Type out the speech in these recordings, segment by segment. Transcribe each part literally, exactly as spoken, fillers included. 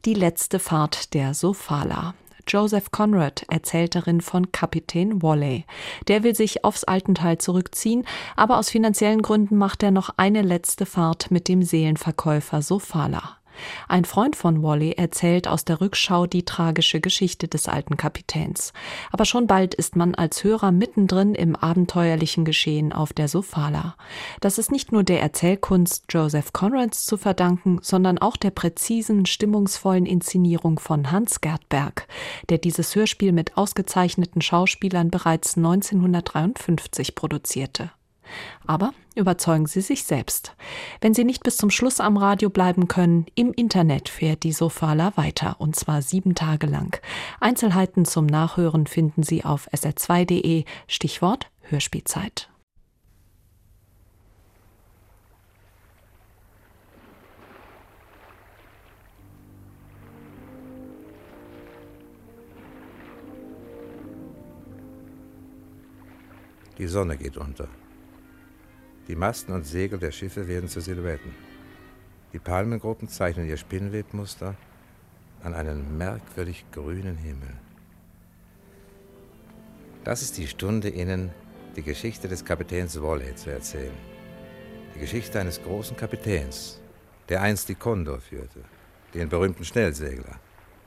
Die letzte Fahrt der Sofala. Joseph Conrad erzählt darin von Kapitän Wally. Der will sich aufs Altental zurückziehen, aber aus finanziellen Gründen macht er noch eine letzte Fahrt mit dem Seelenverkäufer Sofala. Ein Freund von Wally erzählt aus der Rückschau die tragische Geschichte des alten Kapitäns. Aber schon bald ist man als Hörer mittendrin im abenteuerlichen Geschehen auf der Sofala. Das ist nicht nur der Erzählkunst Joseph Conrads zu verdanken, sondern auch der präzisen, stimmungsvollen Inszenierung von Hans-Gert Berg, der dieses Hörspiel mit ausgezeichneten Schauspielern bereits neunzehnhundertdreiundfünfzig produzierte. Aber überzeugen Sie sich selbst. Wenn Sie nicht bis zum Schluss am Radio bleiben können, im Internet fährt die Sofala weiter, und zwar sieben Tage lang. Einzelheiten zum Nachhören finden Sie auf S R zwei Punkt de, Stichwort Hörspielzeit. Die Sonne geht unter. Die Masten und Segel der Schiffe werden zu Silhouetten. Die Palmengruppen zeichnen ihr Spinnwebmuster an einen merkwürdig grünen Himmel. Das ist die Stunde, Ihnen die Geschichte des Kapitäns Wally zu erzählen. Die Geschichte eines großen Kapitäns, der einst die Condor führte, den berühmten Schnellsegler.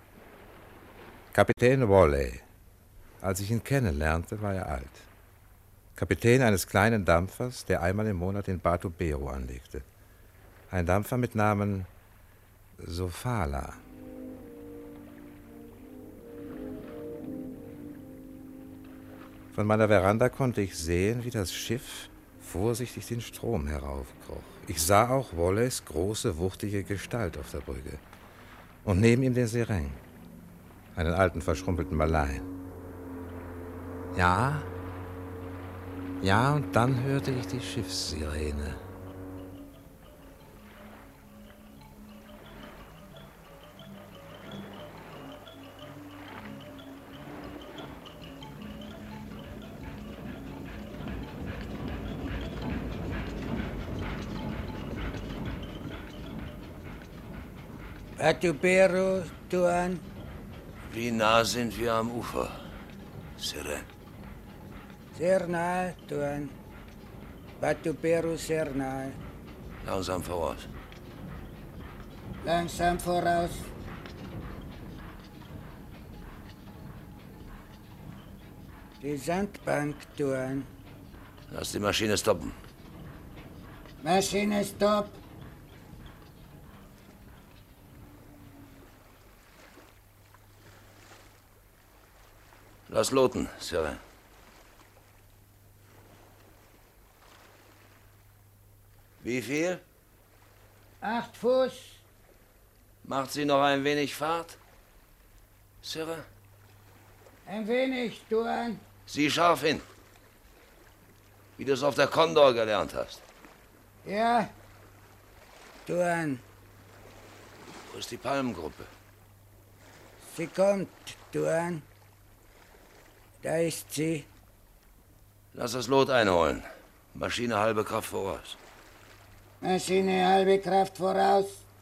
Kapitän Wally. Als ich ihn kennenlernte, war er alt. Kapitän eines kleinen Dampfers, der einmal im Monat in Bato Bero anlegte. Ein Dampfer mit Namen Sofala. Von meiner Veranda konnte ich sehen, wie das Schiff vorsichtig den Strom heraufkroch. Ich sah auch Wallys große, wuchtige Gestalt auf der Brücke. Und neben ihm den Sereng, einen alten, verschrumpelten Malaien. Ja, Ja, und dann hörte ich die Schiffssirene. Bato Bero, Tuan. Wie nah sind wir am Ufer, Sire? Sehr nahe, Tuan. Bato Bero sehr nahe. Langsam voraus. Langsam voraus. Die Sandbank, Tuan. Lass die Maschine stoppen. Maschine stopp. Lass loten, Sire. Wie viel? Acht Fuß. Macht sie noch ein wenig Fahrt, Sire? Ein wenig, Tuan. Sieh scharf hin. Wie du es auf der Condor gelernt hast. Ja, Tuan. Wo ist die Palmengruppe? Sie kommt, Tuan. Da ist sie. Lass das Lot einholen. Maschine halbe Kraft voraus. Maschine halbe Kraft voraus.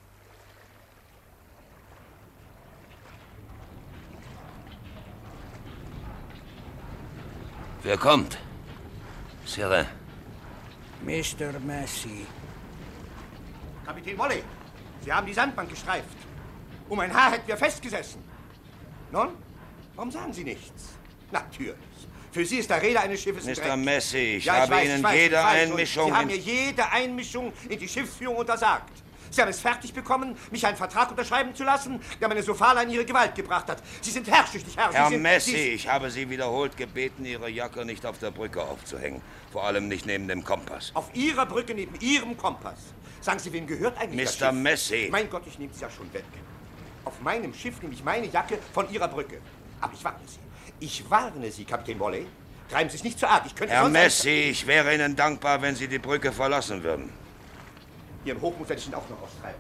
Wer kommt? Sire. Mister Massey. Kapitän Wally, Sie haben die Sandbank gestreift. Um ein Haar hätten wir festgesessen. Nun, warum sagen Sie nichts? Natürlich. Für Sie ist der Räder eines Schiffes ein Mister Dreck. Massey, ich ja, habe ich weiß, Ihnen ich weiß, jede ich weiß, Einmischung... Sie haben mir jede Einmischung in die Schiffsführung untersagt. Sie haben es fertig bekommen, mich einen Vertrag unterschreiben zu lassen, der meine Sofala in Ihre Gewalt gebracht hat. Sie sind herrschsüchtig, Herr. Herr Sie sind, Massey, Sie ich habe Sie wiederholt gebeten, Ihre Jacke nicht auf der Brücke aufzuhängen. Vor allem nicht neben dem Kompass. Auf Ihrer Brücke neben Ihrem Kompass. Sagen Sie, wem gehört eigentlich Mister das Schiff? Massey. Mein Gott, ich nehme es ja schon weg. Auf meinem Schiff nehme ich meine Jacke von Ihrer Brücke. Aber ich warne Sie. Ich warne Sie, Kapitän Wally. Treiben Sie es nicht zu arg. Ich könnte Herr sonst... Massey, ich wäre Ihnen dankbar, wenn Sie die Brücke verlassen würden. Ihren Hochmut werde ich Ihnen auch noch austreiben.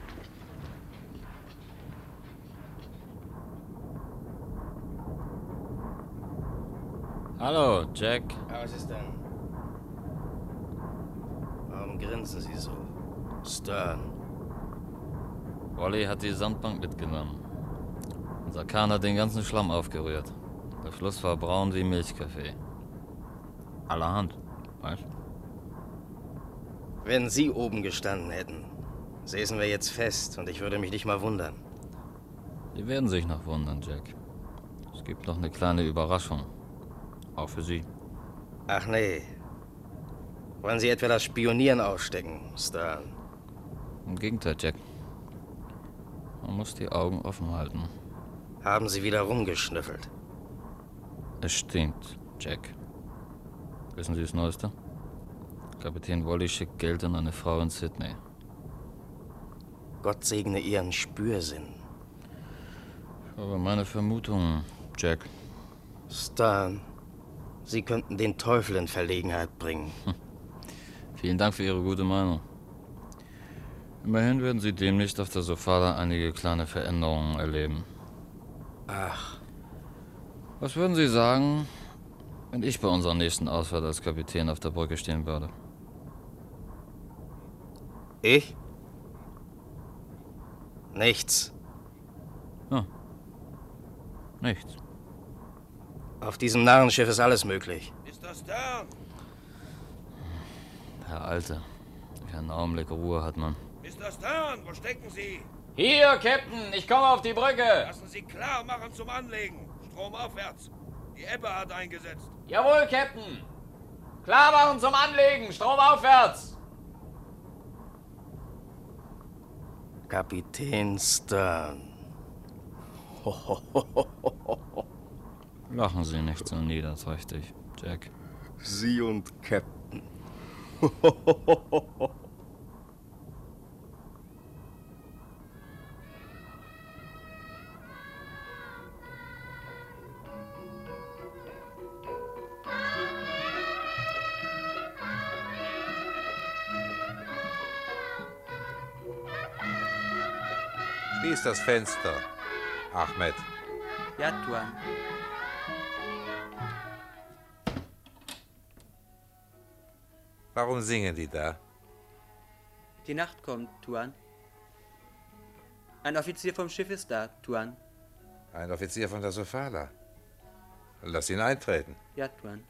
Hallo, Jack. Ja, was ist denn? Warum grinsen Sie so? Stern. Wally hat die Sandbank mitgenommen. Unser Kahn hat den ganzen Schlamm aufgerührt. Der Fluss war braun wie Milchkaffee. Allerhand, weißt? Wenn Sie oben gestanden hätten, säßen wir jetzt fest und ich würde mich nicht mal wundern. Sie werden sich noch wundern, Jack. Es gibt noch eine kleine Überraschung. Auch für Sie. Ach nee. Wollen Sie etwa das Spionieren aufstecken, Stern? Im Gegenteil, Jack. Man muss die Augen offen halten. Haben Sie wieder rumgeschnüffelt? Es stinkt, Jack. Wissen Sie das Neueste? Kapitän Wally schickt Geld an eine Frau in Sydney. Gott segne Ihren Spürsinn. Ich habe meine Vermutungen, Jack. Stern, Sie könnten den Teufel in Verlegenheit bringen. Hm. Vielen Dank für Ihre gute Meinung. Immerhin werden Sie demnächst auf der Sofala einige kleine Veränderungen erleben. Ach. Was würden Sie sagen, wenn ich bei unserer nächsten Ausfahrt als Kapitän auf der Brücke stehen würde? Ich? Nichts. Ja. Nichts. Auf diesem Narrenschiff ist alles möglich. Ist das da? Herr Alte, keinen Augenblick Ruhe hat man. Mister Stern, wo stecken Sie? Hier, Captain, ich komme auf die Brücke. Lassen Sie klar machen zum Anlegen. Stromaufwärts. Die Ebbe hat eingesetzt. Jawohl, Captain. Klar machen zum Anlegen, stromaufwärts. Kapitän Stern. Lachen Sie nicht so niederträchtig, Jack. Sie und Captain. Schließ das Fenster, Ahmed. Ja, Tuan. Warum singen die da? Die Nacht kommt, Tuan. Ein Offizier vom Schiff ist da, Tuan. Ein Offizier von der Sofala. Lass ihn eintreten. Ja, Tuan.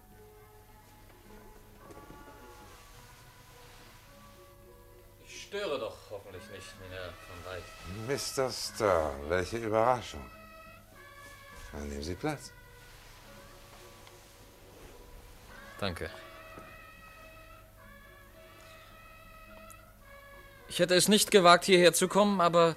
Ich störe doch hoffentlich nicht, Herr von Wijk. Mister Stern, welche Überraschung. Dann nehmen Sie Platz. Danke. Ich hätte es nicht gewagt, hierher zu kommen, aber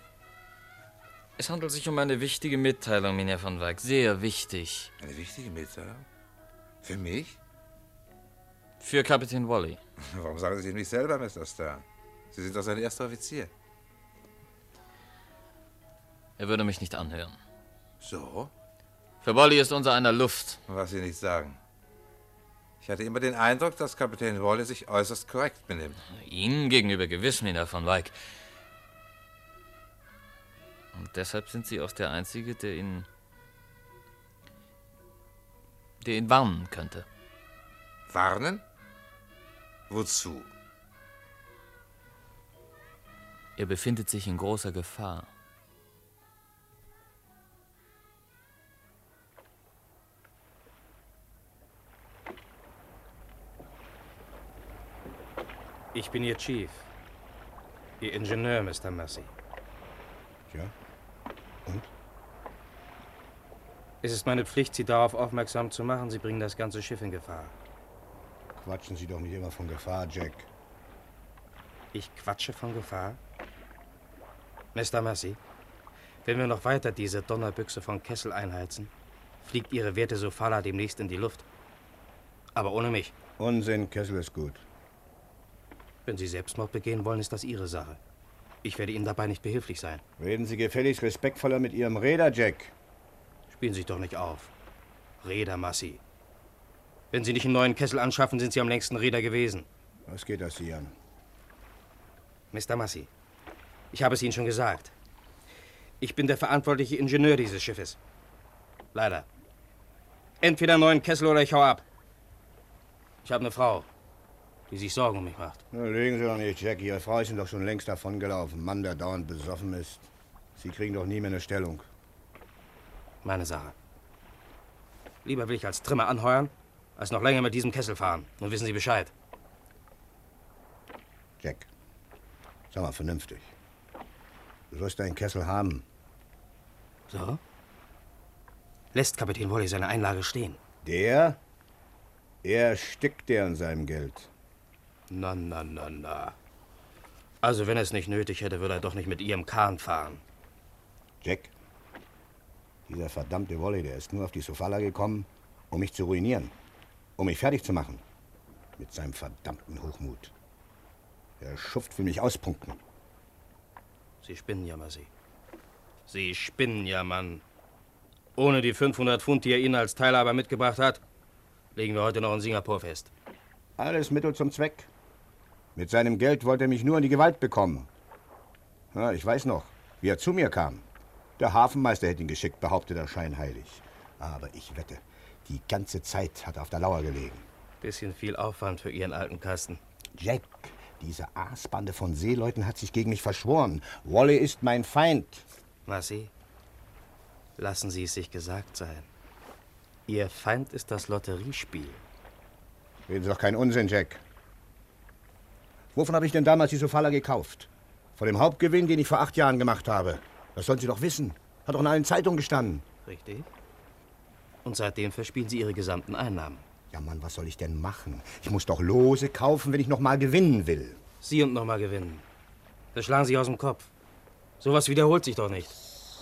es handelt sich um eine wichtige Mitteilung, Herr von Wijk. Sehr wichtig. Eine wichtige Mitteilung? Für mich? Für Kapitän Wally. Warum sagen Sie es ihm nicht selber, Mister Stern? Sie sind doch sein erster Offizier. Er würde mich nicht anhören. So? Für Wally ist unser einer Luft. Was Sie nicht sagen. Ich hatte immer den Eindruck, dass Kapitän Wally sich äußerst korrekt benimmt. Ihnen gegenüber gewiss, Herr von Wijk. Und deshalb sind Sie auch der Einzige, der ihn... der ihn warnen könnte. Warnen? Wozu? Er befindet sich in großer Gefahr. Ich bin Ihr Chief. Ihr Ingenieur, Mister Massey. Ja? Und? Es ist meine Pflicht, Sie darauf aufmerksam zu machen, Sie bringen das ganze Schiff in Gefahr. Quatschen Sie doch nicht immer von Gefahr, Jack. Ich quatsche von Gefahr? Mister Massey, wenn wir noch weiter diese Donnerbüchse von Kessel einheizen, fliegt Ihre werte Sofala demnächst in die Luft. Aber ohne mich. Unsinn, Kessel ist gut. Wenn Sie Selbstmord begehen wollen, ist das Ihre Sache. Ich werde Ihnen dabei nicht behilflich sein. Reden Sie gefälligst respektvoller mit Ihrem Räder, Jack. Spielen Sie sich doch nicht auf. Räder, Massey. Wenn Sie nicht einen neuen Kessel anschaffen, sind Sie am längsten Räder gewesen. Was geht das Sie an? Mister Massey, ich habe es Ihnen schon gesagt. Ich bin der verantwortliche Ingenieur dieses Schiffes. Leider. Entweder einen neuen Kessel oder ich hau ab. Ich habe eine Frau. die sich Sorgen um mich macht. Na, lügen Sie doch nicht, Jack. Ihre Frau ist Ihnen doch schon längst davongelaufen. Mann, der dauernd besoffen ist. Sie kriegen doch nie mehr eine Stellung. Meine Sache. Lieber will ich als Trimmer anheuern, als noch länger mit diesem Kessel fahren. Nun wissen Sie Bescheid. Jack, sag mal vernünftig. Du sollst deinen Kessel haben. So? Lässt Kapitän Wally seine Einlage stehen? Der? Er stickt dir an seinem Geld. Na, na, na, na. Also, wenn er es nicht nötig hätte, würde er doch nicht mit ihrem Kahn fahren. Jack, dieser verdammte Wally, der ist nur auf die Sofala gekommen, um mich zu ruinieren. Um mich fertig zu machen. Mit seinem verdammten Hochmut. Der Schuft will mich auspunkten. Sie spinnen ja, Marcy. Sie spinnen ja, Mann. Ohne die fünfhundert Pfund, die er Ihnen als Teilhaber mitgebracht hat, legen wir heute noch in Singapur fest. Alles Mittel zum Zweck. Mit seinem Geld wollte er mich nur in die Gewalt bekommen. Ja, ich weiß noch, wie er zu mir kam. Der Hafenmeister hätte ihn geschickt, behauptet er scheinheilig. Aber ich wette, die ganze Zeit hat er auf der Lauer gelegen. Bisschen viel Aufwand für Ihren alten Kasten. Jack, diese Aasbande von Seeleuten hat sich gegen mich verschworen. Wally ist mein Feind. Marcy, lassen Sie es sich gesagt sein. Ihr Feind ist das Lotteriespiel. Reden Sie doch keinen Unsinn, Jack. Wovon habe ich denn damals die Sofala gekauft? Von dem Hauptgewinn, den ich vor acht Jahren gemacht habe. Das sollen Sie doch wissen. Hat doch in allen Zeitungen gestanden. Richtig. Und seitdem verspielen Sie Ihre gesamten Einnahmen. Ja, Mann, was soll ich denn machen? Ich muss doch Lose kaufen, wenn ich noch mal gewinnen will. Sie und noch mal gewinnen. Das schlagen Sie aus dem Kopf. Sowas wiederholt sich doch nicht.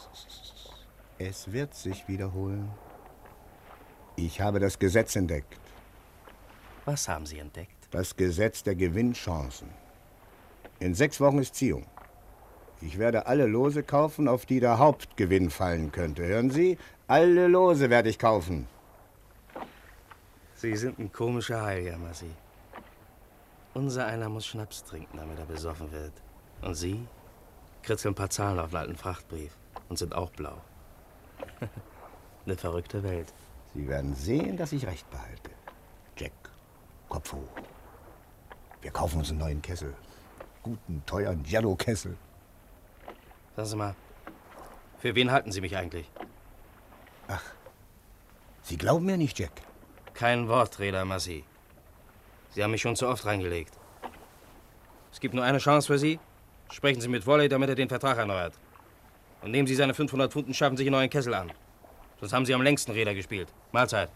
Es wird sich wiederholen. Ich habe das Gesetz entdeckt. Was haben Sie entdeckt? Das Gesetz der Gewinnchancen. In sechs Wochen ist Ziehung. Ich werde alle Lose kaufen, auf die der Hauptgewinn fallen könnte. Hören Sie? Alle Lose werde ich kaufen. Sie sind ein komischer Heiliger, Marcy. Unser einer muss Schnaps trinken, damit er besoffen wird. Und Sie kritzeln ein paar Zahlen auf einen alten Frachtbrief und sind auch blau. Eine verrückte Welt. Sie werden sehen, dass ich recht behalte. Jack, Kopf hoch. Wir kaufen uns einen neuen Kessel. Guten, teuren Yellow-Kessel. Sagen Sie mal, für wen halten Sie mich eigentlich? Ach, Sie glauben mir nicht, Jack? Kein Wort, Reeder Marcy. Sie haben mich schon zu oft reingelegt. Es gibt nur eine Chance für Sie. Sprechen Sie mit Wally, damit er den Vertrag erneuert. Und nehmen Sie seine fünfhundert Pfund und schaffen sich einen neuen Kessel an. Sonst haben Sie am längsten Räder gespielt. Mahlzeit.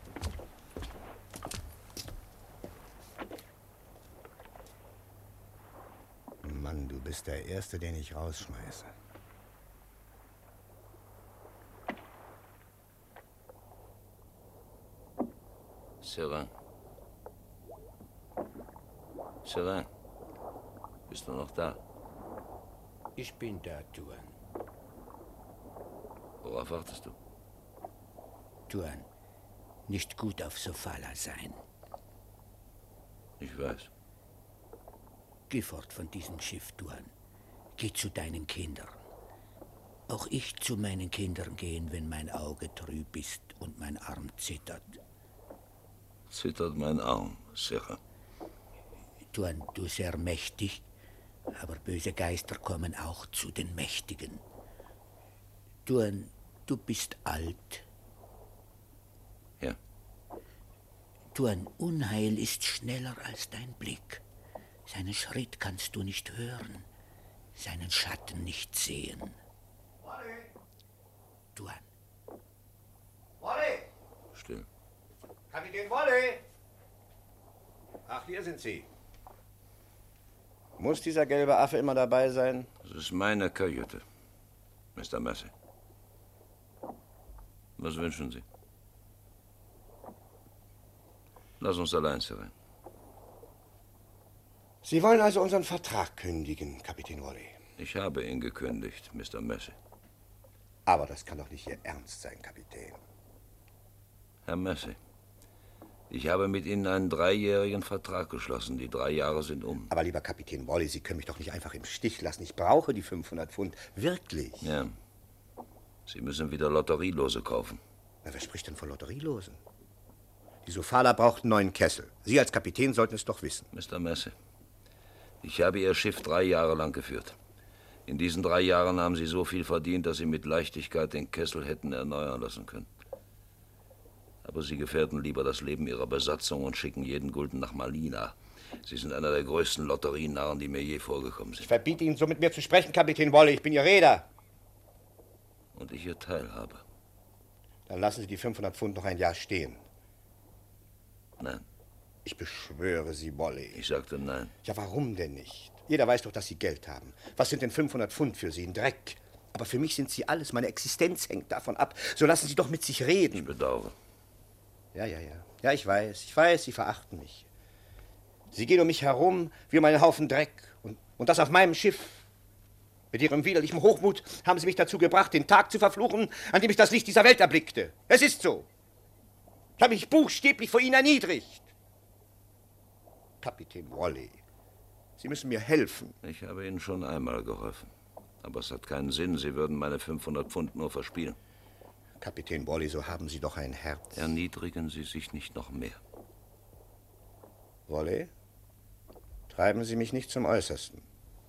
Mann, du bist der Erste, den ich rausschmeiße. Serin. Serin. Bist du noch da? Ich bin da, Tuan. Worauf wartest du? Tuan, nicht gut auf Sofala sein. Ich weiß. Geh fort von diesem Schiff, Tuan. Geh zu deinen Kindern. Auch ich zu meinen Kindern gehen, wenn mein Auge trüb ist und mein Arm zittert. Zittert mein Arm, sicher. Tuan, du sehr mächtig, aber böse Geister kommen auch zu den Mächtigen. Tuan, du bist alt. Ja. Tuan, Unheil ist schneller als dein Blick. Seinen Schritt kannst du nicht hören, seinen Schatten nicht sehen. Wally! Tuan. Wally! Still. Kapitän Wally! Ach, hier sind Sie. Muss dieser gelbe Affe immer dabei sein? Das ist meine Kajüte, Mister Massey. Was wünschen Sie? Lass uns allein sein. Sie wollen also unseren Vertrag kündigen, Kapitän Wally. Ich habe ihn gekündigt, Mister Massey. Aber das kann doch nicht Ihr Ernst sein, Kapitän. Herr Massey, ich habe mit Ihnen einen dreijährigen Vertrag geschlossen. Die drei Jahre sind um. Aber lieber Kapitän Wally, Sie können mich doch nicht einfach im Stich lassen. Ich brauche die fünfhundert Pfund. Wirklich. Ja. Sie müssen wieder Lotterielose kaufen. Na, wer spricht denn von Lotterielosen? Die Sofala braucht einen neuen Kessel. Sie als Kapitän sollten es doch wissen. Mister Massey, ich habe Ihr Schiff drei Jahre lang geführt. In diesen drei Jahren haben Sie so viel verdient, dass Sie mit Leichtigkeit den Kessel hätten erneuern lassen können. Aber Sie gefährden lieber das Leben Ihrer Besatzung und schicken jeden Gulden nach Malina. Sie sind einer der größten Lotterienarren, die mir je vorgekommen sind. Ich verbiete Ihnen, so mit mir zu sprechen, Kapitän Wally. Ich bin Ihr Reeder. Und ich Ihr Teilhaber. Dann lassen Sie die fünfhundert Pfund noch ein Jahr stehen. Nein. Ich beschwöre Sie, Wally. Ich sagte nein. Ja, warum denn nicht? Jeder weiß doch, dass Sie Geld haben. Was sind denn fünfhundert Pfund für Sie? Ein Dreck. Aber für mich sind Sie alles. Meine Existenz hängt davon ab. So lassen Sie doch mit sich reden. Ich bedauere. Ja, ja, ja. Ja, ich weiß. Ich weiß, Sie verachten mich. Sie gehen um mich herum wie um einen Haufen Dreck. Und, und das auf meinem Schiff. Mit Ihrem widerlichen Hochmut haben Sie mich dazu gebracht, den Tag zu verfluchen, an dem ich das Licht dieser Welt erblickte. Es ist so. Ich habe mich buchstäblich vor Ihnen erniedrigt. Kapitän Wally, Sie müssen mir helfen. Ich habe Ihnen schon einmal geholfen. Aber es hat keinen Sinn. Sie würden meine fünfhundert Pfund nur verspielen. Kapitän Wally, so haben Sie doch ein Herz. Erniedrigen Sie sich nicht noch mehr. Wally, treiben Sie mich nicht zum Äußersten.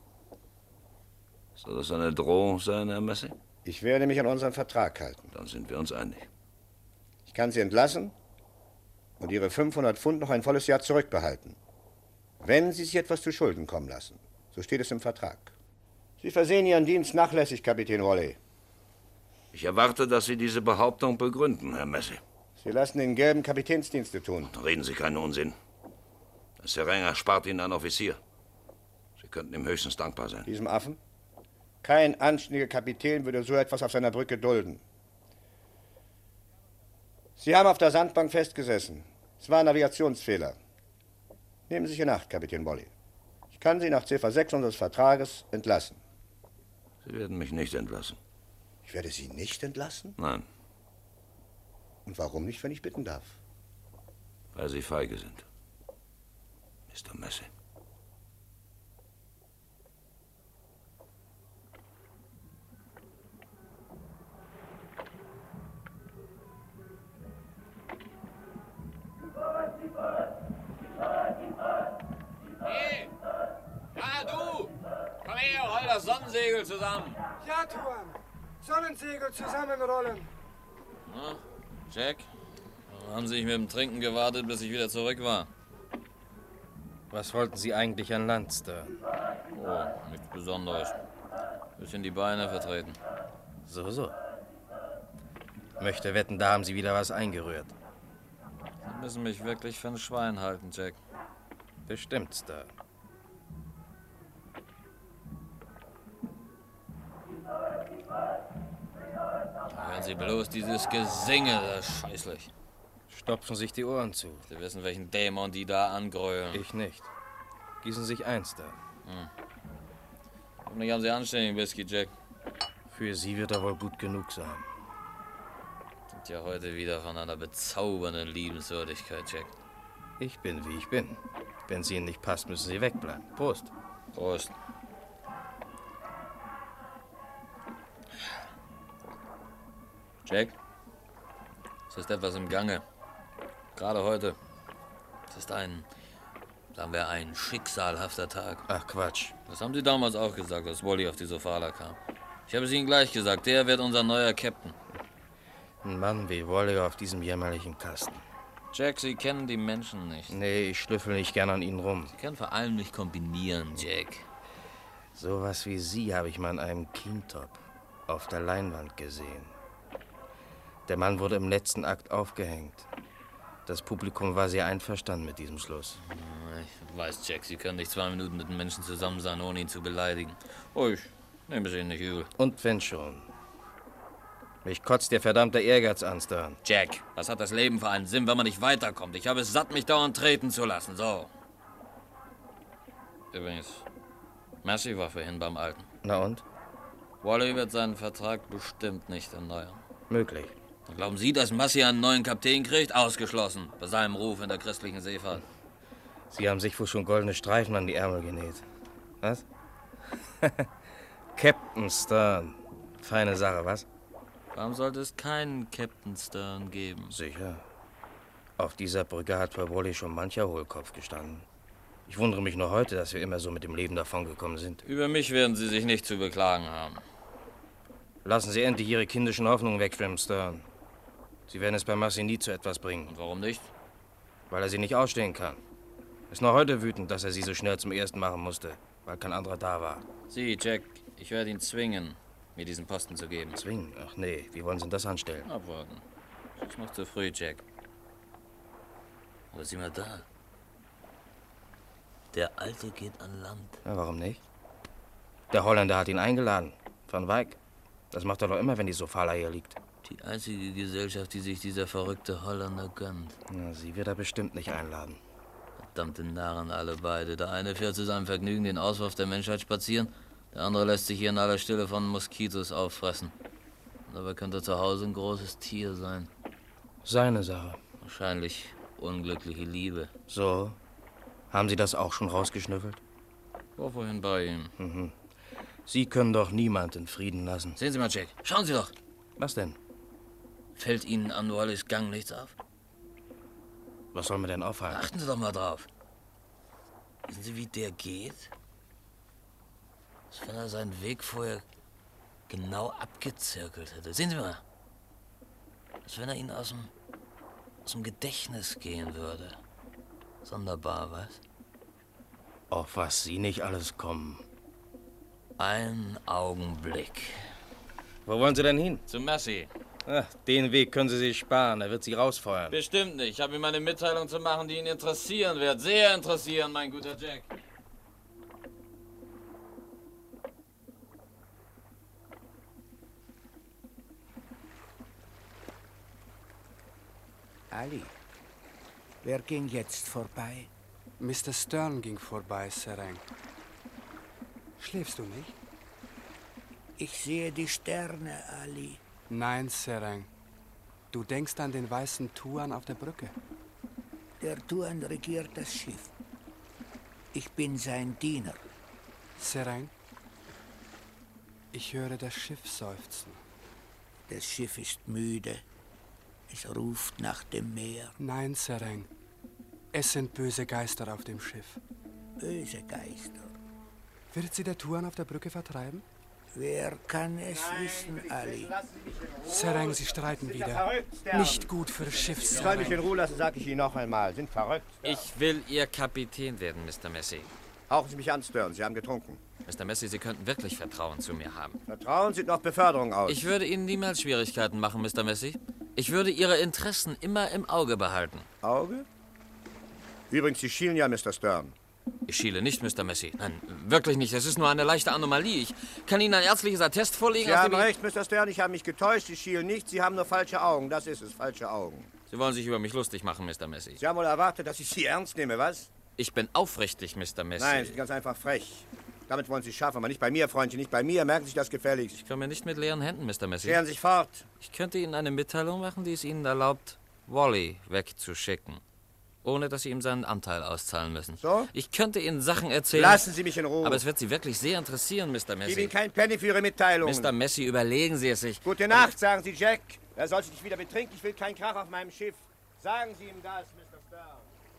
Soll das eine Drohung sein, Herr Massey? Ich werde mich an unseren Vertrag halten. Dann sind wir uns einig. Ich kann Sie entlassen und Ihre fünfhundert Pfund noch ein volles Jahr zurückbehalten. Wenn Sie sich etwas zu Schulden kommen lassen. So steht es im Vertrag. Sie versehen Ihren Dienst nachlässig, Kapitän Wally. Ich erwarte, dass Sie diese Behauptung begründen, Herr Massey. Sie lassen den gelben Kapitänsdienste tun. Reden Sie keinen Unsinn. Der Serenga spart Ihnen einen Offizier. Sie könnten ihm höchstens dankbar sein. Diesem Affen? Kein anständiger Kapitän würde so etwas auf seiner Brücke dulden. Sie haben auf der Sandbank festgesessen. Es war ein Navigationsfehler. Nehmen Sie sich in Acht, Kapitän Wally. Ich kann Sie nach Ziffer sechs unseres Vertrages entlassen. Sie werden mich nicht entlassen. Ich werde Sie nicht entlassen? Nein. Und warum nicht, wenn ich bitten darf? Weil Sie feige sind, Mister Massey. Hey! Ja, du! Komm her, roll das Sonnensegel zusammen. Ja, Tuan. Sonnensegel zusammenrollen. Na, Jack? Warum haben Sie nicht mit dem Trinken gewartet, bis ich wieder zurück war? Was wollten Sie eigentlich an Land, Stern? Oh, nichts Besonderes. Bisschen die Beine vertreten. So, so. Möchte wetten, da haben Sie wieder was eingerührt. Sie müssen mich wirklich für ein Schwein halten, Jack. Bestimmt, Stern. Hören Sie bloß dieses Gesinge, das ist scheußlich. Stopfen sich die Ohren zu. Sie wissen, welchen Dämon die da angrölen. Ich nicht. Gießen sich ein, Stern. Hm. Hoffentlich haben Sie anständigen Whisky, Jack. Für Sie wird er wohl gut genug sein. Sind ja heute wieder von einer bezaubernden Liebenswürdigkeit, Jack. Ich bin, wie ich bin. Wenn es Ihnen nicht passt, müssen Sie wegbleiben. Prost. Prost. Jack, es ist etwas im Gange. Gerade heute. Es ist ein, sagen wir, ein schicksalhafter Tag. Ach, Quatsch. Das haben Sie damals auch gesagt, als Wally auf die Sofala kam. Ich habe es Ihnen gleich gesagt, der wird unser neuer Captain. Ein Mann wie Wally auf diesem jämmerlichen Kasten. Jack, Sie kennen die Menschen nicht. Nee, ich schlüffel nicht gern an ihnen rum. Sie können vor allem nicht kombinieren, Jack. Sowas wie Sie habe ich mal in einem Keentop auf der Leinwand gesehen. Der Mann wurde im letzten Akt aufgehängt. Das Publikum war sehr einverstanden mit diesem Schluss. Ich weiß, Jack, Sie können nicht zwei Minuten mit einem Menschen zusammen sein, ohne ihn zu beleidigen. Oh, ich nehme es Ihnen nicht übel. Und wenn schon. Mich kotzt der verdammte Ehrgeiz an, Stern. Jack, was hat das Leben für einen Sinn, wenn man nicht weiterkommt? Ich habe es satt, mich dauernd treten zu lassen, so. Übrigens, Massey war vorhin beim Alten. Na und? Wally wird seinen Vertrag bestimmt nicht erneuern. Möglich. Glauben Sie, dass Massey einen neuen Kapitän kriegt? Ausgeschlossen. Bei seinem Ruf in der christlichen Seefahrt. Sie haben sich wohl schon goldene Streifen an die Ärmel genäht. Was? Captain Stern. Feine Sache, was? Warum sollte es keinen Captain Stern geben? Sicher. Auf dieser Brücke hat bei Wally schon mancher Hohlkopf gestanden. Ich wundere mich nur heute, dass wir immer so mit dem Leben davongekommen sind. Über mich werden Sie sich nicht zu beklagen haben. Lassen Sie endlich Ihre kindischen Hoffnungen wegschwimmen, Stern. Sie werden es bei Massey nie zu etwas bringen. Und warum nicht? Weil er sie nicht ausstehen kann. Ist noch heute wütend, dass er sie so schnell zum Ersten machen musste, weil kein anderer da war. Sie, Jack, ich werde ihn zwingen, mir diesen Posten zu geben. Zwingen? Ach nee, wie wollen Sie das anstellen? Abwarten. Es ist noch zu früh, Jack. Aber sieh mal da. Der Alte geht an Land. Ja, warum nicht? Der Holländer hat ihn eingeladen. Van Wyck. Das macht er doch immer, wenn die Sofala hier liegt. Die einzige Gesellschaft, die sich dieser verrückte Holländer gönnt. Na, sie wird er bestimmt nicht einladen. Verdammte Narren alle beide. Der eine fährt zu seinem Vergnügen den Auswurf der Menschheit spazieren. Der andere lässt sich hier in aller Stille von Moskitos auffressen. Und dabei könnte er zu Hause ein großes Tier sein. Seine Sache. Wahrscheinlich unglückliche Liebe. So? Haben Sie das auch schon rausgeschnüffelt? War vorhin bei ihm. Mhm. Sie können doch niemand in Frieden lassen. Sehen Sie mal, Jack. Schauen Sie doch. Was denn? Fällt Ihnen an Wallys Gang nichts auf? Was soll mir denn auffallen? Achten Sie doch mal drauf. Wissen Sie, wie der geht? Als wenn er seinen Weg vorher genau abgezirkelt hätte. Sehen Sie mal. Als wenn er ihn aus dem, aus dem Gedächtnis gehen würde. Sonderbar, was? Auf was Sie nicht alles kommen. Ein Augenblick. Wo wollen Sie denn hin? Zu Massey. Ach, den Weg können Sie sich sparen. Er wird Sie rausfeuern. Bestimmt nicht. Ich habe ihm eine Mitteilung zu machen, die ihn interessieren wird. Sehr interessieren, mein guter Jack. Ali, wer ging jetzt vorbei? Mister Stern ging vorbei, Sereng. Schläfst du nicht? Ich sehe die Sterne, Ali. Nein, Sereng. Du denkst an den weißen Tuan auf der Brücke. Der Tuan regiert das Schiff. Ich bin sein Diener. Sereng, ich höre das Schiff seufzen. Das Schiff ist müde. Es ruft nach dem Meer. Nein, Sereng. Es sind böse Geister auf dem Schiff. Böse Geister? Wird sie der Tuan auf der Brücke vertreiben? Wer kann es Nein, wissen, Ali? Sereng, sie streiten wieder. Verrückt, Nicht gut für das Schiff, Sie sollen mich in Ruhe lassen, sag ich Ihnen noch einmal. Sind verrückt. Ich will Ihr Kapitän werden, Mister Massey. Hauchen Sie mich an, Stern. Sie haben getrunken. Mister Massey, Sie könnten wirklich Vertrauen zu mir haben. Vertrauen sieht noch Beförderung aus. Ich würde Ihnen niemals Schwierigkeiten machen, Mister Massey. Ich würde Ihre Interessen immer im Auge behalten. Auge? Übrigens, Sie schielen ja, Mister Stern. Ich schiele nicht, Mister Massey. Nein, wirklich nicht. Das ist nur eine leichte Anomalie. Ich kann Ihnen ein ärztliches Attest vorlegen. Sie haben recht, Mister Stern. Ich habe mich getäuscht. Sie schielen nicht. Sie haben nur falsche Augen. Das ist es, falsche Augen. Sie wollen sich über mich lustig machen, Mister Massey. Sie haben wohl erwartet, dass ich Sie ernst nehme, was? Ich bin aufrichtig, Mister Massey. Nein, Sie sind ganz einfach frech. Damit wollen Sie es schaffen, aber nicht bei mir, Freundchen, nicht bei mir. Merken Sie sich das gefälligst. Ich komme nicht mit leeren Händen, Mister Massey. Kehren Sie sich fort. Ich könnte Ihnen eine Mitteilung machen, die es Ihnen erlaubt, Wally wegzuschicken. Ohne, dass Sie ihm seinen Anteil auszahlen müssen. So? Ich könnte Ihnen Sachen erzählen... Lassen Sie mich in Ruhe. Aber es wird Sie wirklich sehr interessieren, Mister Massey. Ich gebe Ihnen kein Penny für Ihre Mitteilung. Mister Massey, überlegen Sie es sich. Gute Nacht, sagen Sie Jack. Er soll sich nicht wieder betrinken. Ich will keinen Krach auf meinem Schiff. Sagen Sie ihm das, Mister Stern.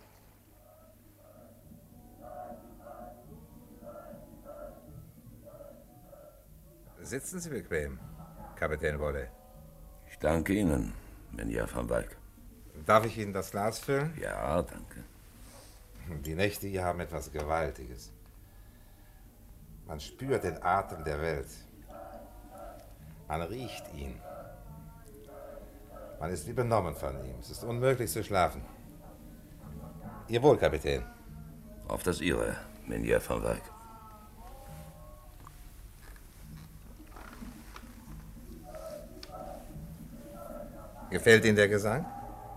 Sitzen Sie bequem, Kapitän Wally. Ich danke Ihnen, Mynheer van Wyck. Darf ich Ihnen das Glas füllen? Ja, danke. Die Nächte hier haben etwas Gewaltiges. Man spürt den Atem der Welt. Man riecht ihn. Man ist wie benommen von ihm. Es ist unmöglich zu schlafen. Ihr Wohl, Kapitän. Auf das Ihre, Mynheer van Wyck. Gefällt Ihnen der Gesang?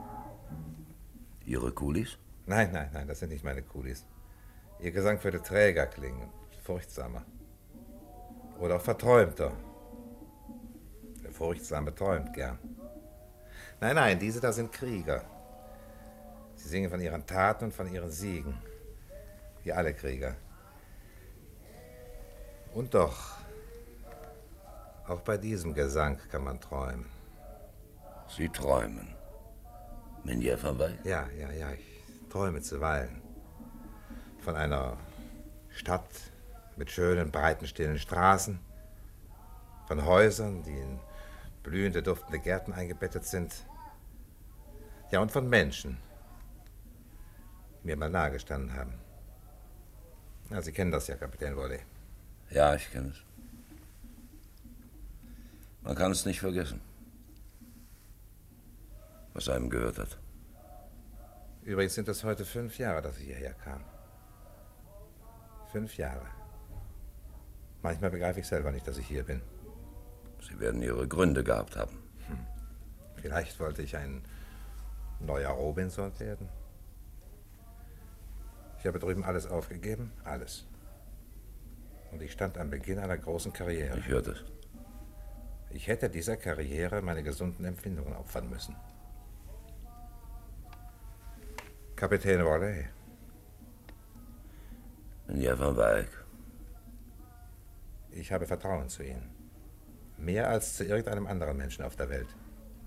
Ihre Kulis? Nein, nein, nein, das sind nicht meine Kulis. Ihr Gesang würde träger klingen, furchtsamer. Oder auch verträumter. Der Furchtsame träumt gern. Nein, nein, diese da sind Krieger. Sie singen von ihren Taten und von ihren Siegen. Wie alle Krieger. Und doch, auch bei diesem Gesang kann man träumen. Sie träumen. Menier van Wyk? Ja, ja, ja, ich träume zuweilen. Von einer Stadt mit schönen, breiten, stillen Straßen, von Häusern, die in blühende, duftende Gärten eingebettet sind. Ja, und von Menschen, die mir mal nahegestanden haben. Ja, Sie kennen das ja, Kapitän Wolle. Ja, ich kenne es. Man kann es nicht vergessen, was einem gehört hat. Übrigens sind es heute fünf Jahre, dass ich hierher kam. Fünf Jahre. Manchmal begreife ich selber nicht, dass ich hier bin. Sie werden Ihre Gründe gehabt haben. Hm. Vielleicht wollte ich ein neuer Robinson werden. Ich habe drüben alles aufgegeben, alles. Und ich stand am Beginn einer großen Karriere. Ich hörte es. Ich hätte dieser Karriere meine gesunden Empfindungen opfern müssen. Kapitän Wolle. Menier van Wyk. Ich habe Vertrauen zu Ihnen. Mehr als zu irgendeinem anderen Menschen auf der Welt.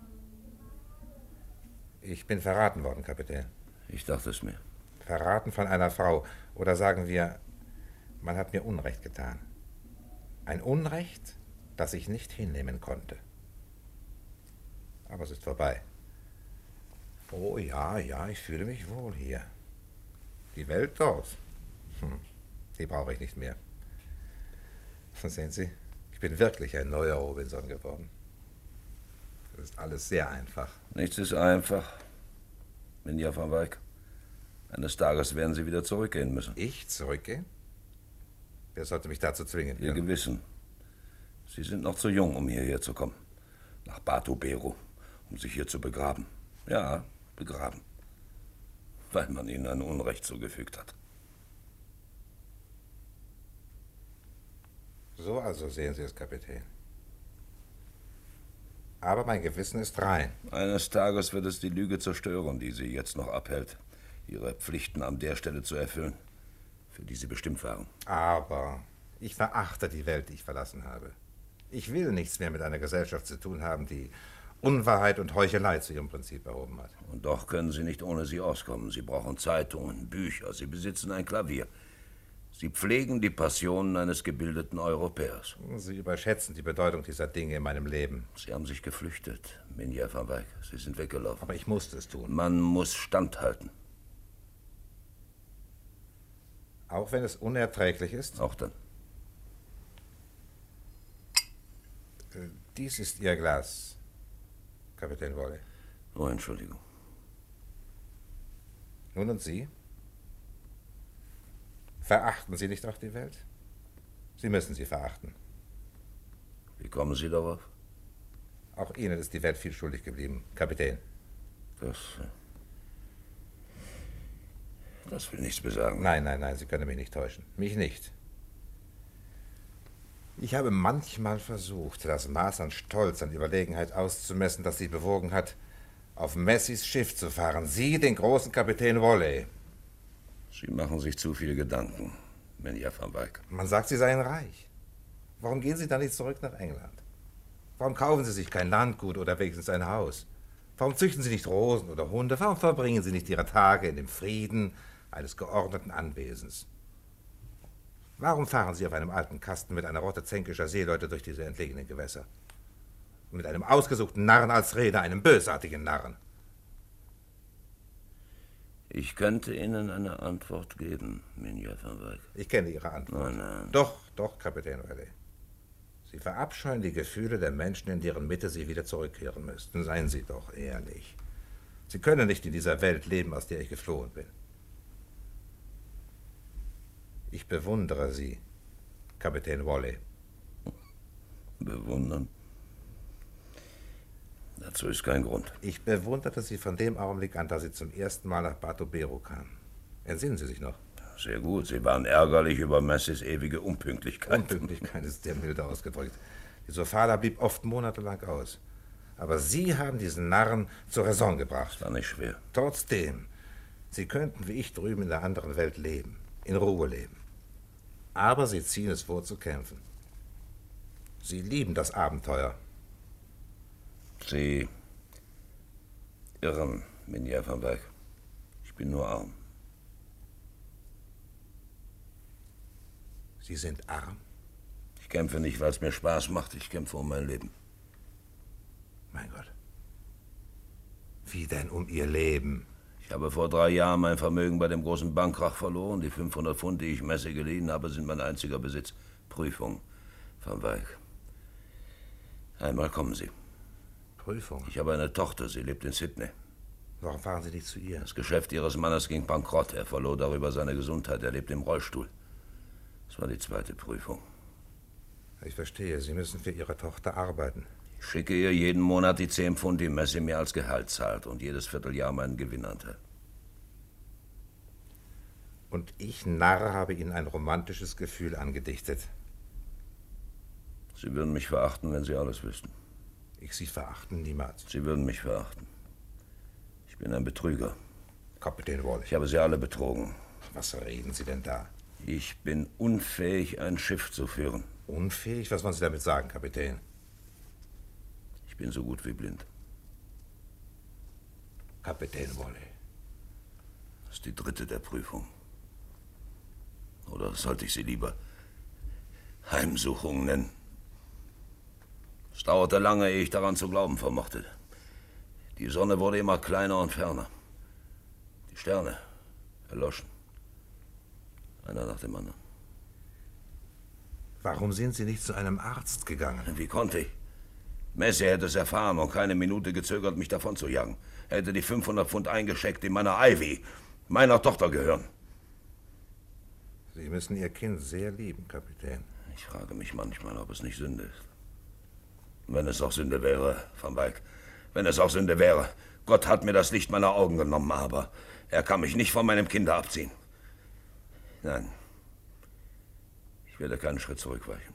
Ich bin verraten worden, Kapitän. Ich dachte es mir. Verraten von einer Frau. Oder sagen wir, man hat mir Unrecht getan. Ein Unrecht, das ich nicht hinnehmen konnte. Aber es ist vorbei. Oh ja, ja, ich fühle mich wohl hier. Die Welt dort, hm, die brauche ich nicht mehr. Sehen Sie, ich bin wirklich ein neuer Robinson geworden. Das ist alles sehr einfach. Nichts ist einfach. Menier van Wyk. Eines Tages werden Sie wieder zurückgehen müssen. Ich zurückgehen? Wer sollte mich dazu zwingen? Ihr Gewissen. Sie sind noch zu jung, um hierher zu kommen. Nach Batubero, um sich hier zu begraben. Ja, begraben. Weil man Ihnen ein Unrecht zugefügt hat. So also sehen Sie es, Kapitän. Aber mein Gewissen ist rein. Eines Tages wird es die Lüge zerstören, die Sie jetzt noch abhält, Ihre Pflichten an der Stelle zu erfüllen, für die Sie bestimmt waren. Aber ich verachte die Welt, die ich verlassen habe. Ich will nichts mehr mit einer Gesellschaft zu tun haben, die Unwahrheit und Heuchelei zu ihrem Prinzip erhoben hat. Und doch können Sie nicht ohne sie auskommen. Sie brauchen Zeitungen, Bücher, Sie besitzen ein Klavier. Sie pflegen die Passionen eines gebildeten Europäers. Sie überschätzen die Bedeutung dieser Dinge in meinem Leben. Sie haben sich geflüchtet, Menier van Wyk. Sie sind weggelaufen. Aber ich musste es tun. Man muss standhalten. Auch wenn es unerträglich ist? Auch dann. Dies ist Ihr Glas, Kapitän Wolle. Oh, Entschuldigung. Nun und Sie? Verachten Sie nicht auch die Welt? Sie müssen sie verachten. Wie kommen Sie darauf? Auch Ihnen ist die Welt viel schuldig geblieben, Kapitän. Das... Das will nichts besagen. Nein, nein, nein, Sie können mich nicht täuschen. Mich nicht. Ich habe manchmal versucht, das Maß an Stolz, an Überlegenheit auszumessen, das Sie bewogen hat, auf Messis Schiff zu fahren. Sie, den großen Kapitän Wolle. Sie machen sich zu viele Gedanken, Menier van Wyk. Man sagt, Sie seien reich. Warum gehen Sie dann nicht zurück nach England? Warum kaufen Sie sich kein Landgut oder wenigstens ein Haus? Warum züchten Sie nicht Rosen oder Hunde? Warum verbringen Sie nicht Ihre Tage in dem Frieden eines geordneten Anwesens? Warum fahren Sie auf einem alten Kasten mit einer Rotte zänkischer Seeleute durch diese entlegenen Gewässer? Und mit einem ausgesuchten Narren als Reeder, einem bösartigen Narren? Ich könnte Ihnen eine Antwort geben, Menier van Wyk. Ich kenne Ihre Antwort. Nein, nein. Doch, doch, Kapitän Wolle. Sie verabscheuen die Gefühle der Menschen, in deren Mitte Sie wieder zurückkehren müssten. Seien Sie doch ehrlich. Sie können nicht in dieser Welt leben, aus der ich geflohen bin. Ich bewundere Sie, Kapitän Wolle. Bewundern? Dazu ist kein Grund. Ich bewunderte Sie von dem Augenblick an, da Sie zum ersten Mal nach Batubero kamen. Entsinnen Sie sich noch? Sehr gut. Sie waren ärgerlich über Messis ewige Unpünktlichkeit. Unpünktlichkeit ist sehr milde ausgedrückt. Die Sofala blieb oft monatelang aus. Aber Sie haben diesen Narren zur Raison gebracht. Das war nicht schwer. Trotzdem, Sie könnten wie ich drüben in der anderen Welt leben. In Ruhe leben. Aber Sie ziehen es vor, zu kämpfen. Sie lieben das Abenteuer. Sie irren, Menier van Wijk. Ich bin nur arm. Sie sind arm? Ich kämpfe nicht, weil es mir Spaß macht. Ich kämpfe um mein Leben. Mein Gott. Wie denn um Ihr Leben? Ich habe vor drei Jahren mein Vermögen bei dem großen Bankkrach verloren. Die fünfhundert Pfund, die ich Messe geliehen habe, sind mein einziger Besitz. Prüfung, Van Wijk. Einmal kommen Sie. Prüfung? Ich habe eine Tochter, sie lebt in Sydney. Warum fahren Sie nicht zu ihr? Das Geschäft Ihres Mannes ging bankrott. Er verlor darüber seine Gesundheit. Er lebt im Rollstuhl. Das war die zweite Prüfung. Ich verstehe. Sie müssen für Ihre Tochter arbeiten. Ich schicke ihr jeden Monat die zehn Pfund, die Messe mir als Gehalt zahlt und jedes Vierteljahr meinen Gewinnanteil. Und ich, Narr, habe Ihnen ein romantisches Gefühl angedichtet. Sie würden mich verachten, wenn Sie alles wüssten. Ich Sie verachten niemals. Sie würden mich verachten. Ich bin ein Betrüger. Kapitän Walley. Ich habe Sie alle betrogen. Was reden Sie denn da? Ich bin unfähig, ein Schiff zu führen. Unfähig? Was wollen Sie damit sagen, Kapitän? Ich bin so gut wie blind. Kapitän Walley. Das ist die dritte der Prüfung. Oder sollte ich sie lieber Heimsuchung nennen? Es dauerte lange, ehe ich daran zu glauben vermochte. Die Sonne wurde immer kleiner und ferner. Die Sterne erloschen. Einer nach dem anderen. Warum sind Sie nicht zu einem Arzt gegangen? Wie konnte ich? Messi hätte es erfahren und keine Minute gezögert, mich davon zu jagen. Er hätte die fünfhundert Pfund eingeschickt, die meiner Ivy, meiner Tochter gehören. Sie müssen Ihr Kind sehr lieben, Kapitän. Ich frage mich manchmal, ob es nicht Sünde ist. Wenn es auch Sünde wäre, Van Wijk, wenn es auch Sünde wäre. Gott hat mir das Licht meiner Augen genommen, aber er kann mich nicht von meinem Kinder abziehen. Nein, ich werde keinen Schritt zurückweichen.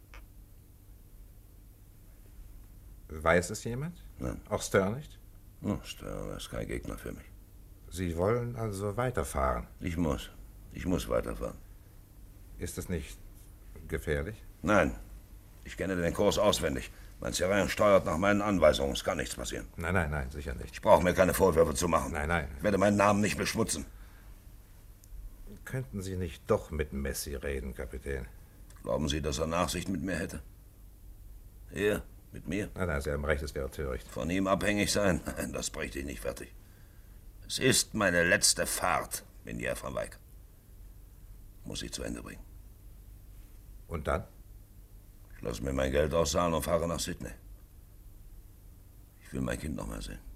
Weiß es jemand? Nein. Auch Stern nicht? Oh, Stern ist kein Gegner für mich. Sie wollen also weiterfahren? Ich muss. Ich muss weiterfahren. Ist es nicht gefährlich? Nein. Ich kenne den Kurs auswendig. Mein Serein steuert nach meinen Anweisungen. Es kann nichts passieren. Nein, nein, nein, sicher nicht. Ich brauche mir keine Vorwürfe zu machen. Nein, nein. Ich werde meinen Namen nicht beschmutzen. Könnten Sie nicht doch mit Messi reden, Kapitän? Glauben Sie, dass er Nachsicht mit mir hätte? Er? Mit mir? Nein, nein, Sie haben recht, es wäre töricht. Von ihm abhängig sein? Nein, das bräuchte ich nicht fertig. Es ist meine letzte Fahrt, Menier van Wijk. Muss ich zu Ende bringen. Und dann? Ich lasse mir mein Geld auszahlen und fahre nach Sydney. Ich will mein Kind noch mal sehen.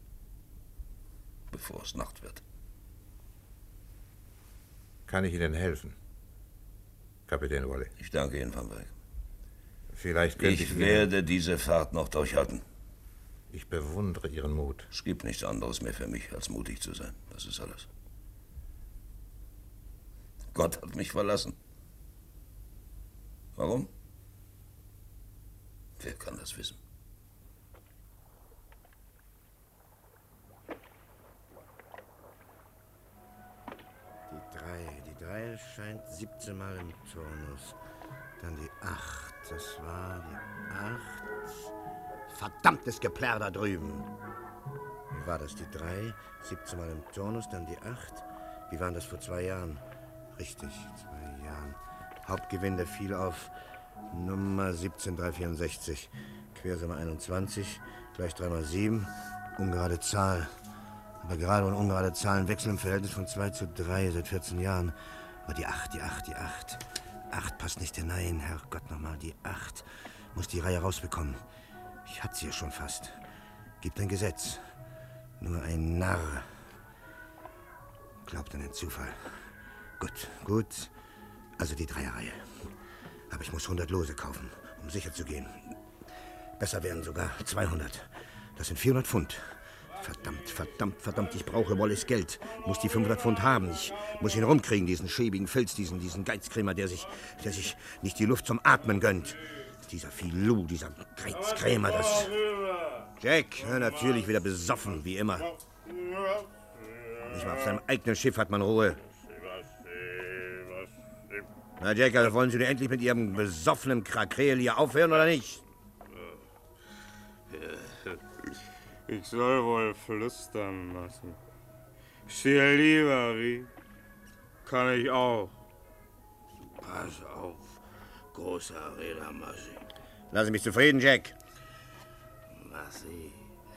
Bevor es Nacht wird. Kann ich Ihnen helfen, Kapitän Walley? Ich danke Ihnen, Van Wijk. Vielleicht könnte ich, ich Ihnen... werde diese Fahrt noch durchhalten. Ich bewundere Ihren Mut. Es gibt nichts anderes mehr für mich, als mutig zu sein. Das ist alles. Gott hat mich verlassen. Warum? Wer kann das wissen? Die drei. Die drei scheint siebzehn Mal im Turnus. Dann die acht. Das war die acht. Verdammtes Geplärr da drüben. Wie war das? Die drei, siebzehn Mal im Turnus, dann die acht. Wie waren das vor zwei Jahren? Richtig, zwei Jahren. Hauptgewinn, der fiel auf Nummer siebzehn drei vierundsechzig. Quersumme einundzwanzig, gleich drei mal sieben. Ungerade Zahl. Aber gerade und ungerade Zahlen wechseln im Verhältnis von zwei zu drei seit vierzehn Jahren. Aber die acht, die acht, die acht. acht passt nicht hinein. Herrgott, nochmal die acht. Muss die Reihe rausbekommen. Ich hatte sie ja schon fast. Gibt ein Gesetz. Nur ein Narr glaubt an den Zufall. Gut, gut. Also die Dreierreihe. Aber ich muss hundert Lose kaufen, um sicher zu gehen. Besser wären sogar zweihundert. Das sind vierhundert Pfund. Verdammt, verdammt, verdammt, ich brauche Wallis Geld. Muss die fünfhundert Pfund haben. Ich muss ihn rumkriegen, diesen schäbigen Filz, diesen, diesen Geizkrämer, der sich, der sich nicht die Luft zum Atmen gönnt. Dieser Filou, dieser Geizkrämer, das... Jack, ja, natürlich wieder besoffen, wie immer. Nicht mal auf seinem eigenen Schiff hat man Ruhe. Na, Jack, also wollen Sie denn endlich mit Ihrem besoffenen Krakel hier aufhören, oder nicht? Ich soll wohl flüstern lassen. Viel lieber, wie? Kann ich auch. Pass auf, großer Reeder Massi. Lass mich zufrieden, Jack. Massi,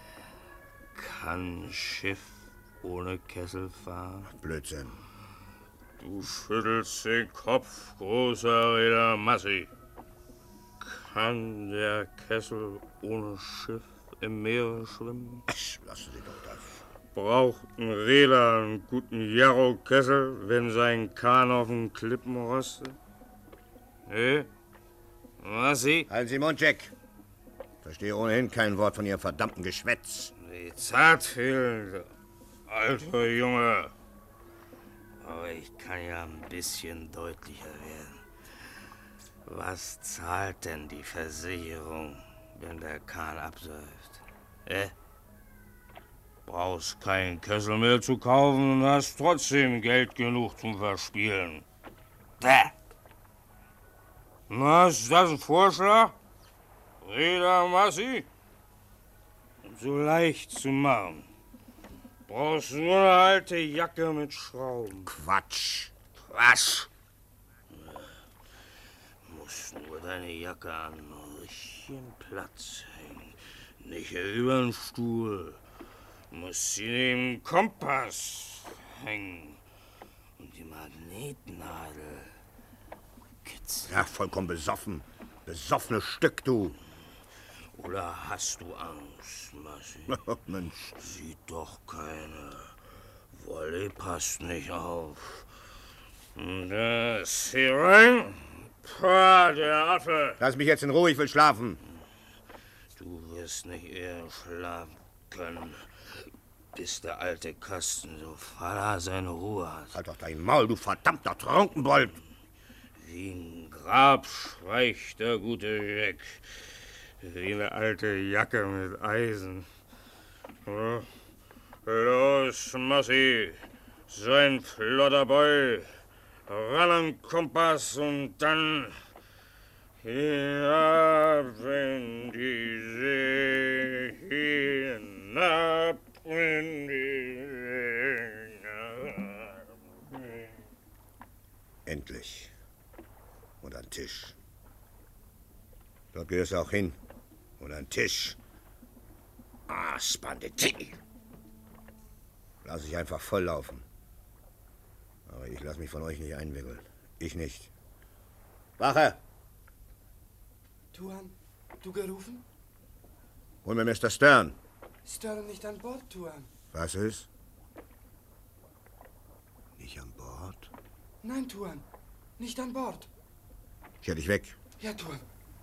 kann Schiff ohne Kessel fahren? Blödsinn. Du schüttelst den Kopf, großer Reeder Massi. Kann der Kessel ohne Schiff im Meer schwimmen? Lassen Sie doch das. Braucht ein Reeder einen guten Jarro-Kessel, wenn sein Kahn auf den Klippen rostet? Eh? Massi? Halten Sie Mund, Jack. Verstehe ohnehin kein Wort von Ihrem verdammten Geschwätz. Die zartfühlende, alter Junge. Aber ich kann ja ein bisschen deutlicher werden. Was zahlt denn die Versicherung, wenn der Kahn absäuft? Äh? Brauchst keinen Kessel mehr zu kaufen und hast trotzdem Geld genug zum Verspielen. Bäh! Na, ist das ein Vorschlag? Reeder Massi? So leicht zu machen. Brauchst nur eine alte Jacke mit Schrauben. Quatsch. Quatsch. Musst nur deine Jacke an den richtigen Platz hängen. Nicht über den Stuhl. Musst sie neben dem Kompass hängen. Und die Magnetnadel kitzeln. Ja, vollkommen besoffen. Besoffenes Stück, du. Oder hast du Angst, Massi? Oh, Mensch. Sieht doch keiner. Wolle passt nicht auf. Da ist hier rein. Pah, der Affe. Lass mich jetzt in Ruhe, ich will schlafen. Du wirst nicht eher schlafen können, bis der alte Kasten so Fala seine Ruhe hat. Halt doch dein Maul, du verdammter Trunkenbold. Wie ein Grab schweigt der gute Jack. Wie eine alte Jacke mit Eisen. Oh. Los, Massi, sein flotter Boy. Ran an Kompass und dann hinab in die See, hinab in die See. Endlich. Und ein Tisch. Dort gehörst du auch hin. Und ein Tisch. Ah, Spandetti. Lass ich einfach volllaufen. Aber ich lass mich von euch nicht einwickeln. Ich nicht. Wache! Tuan, du gerufen? Hol mir Mister Stern. Stern nicht an Bord, Tuan. Was ist? Nicht an Bord? Nein, Tuan. Nicht an Bord. Kehr dich weg. Ja, Tuan.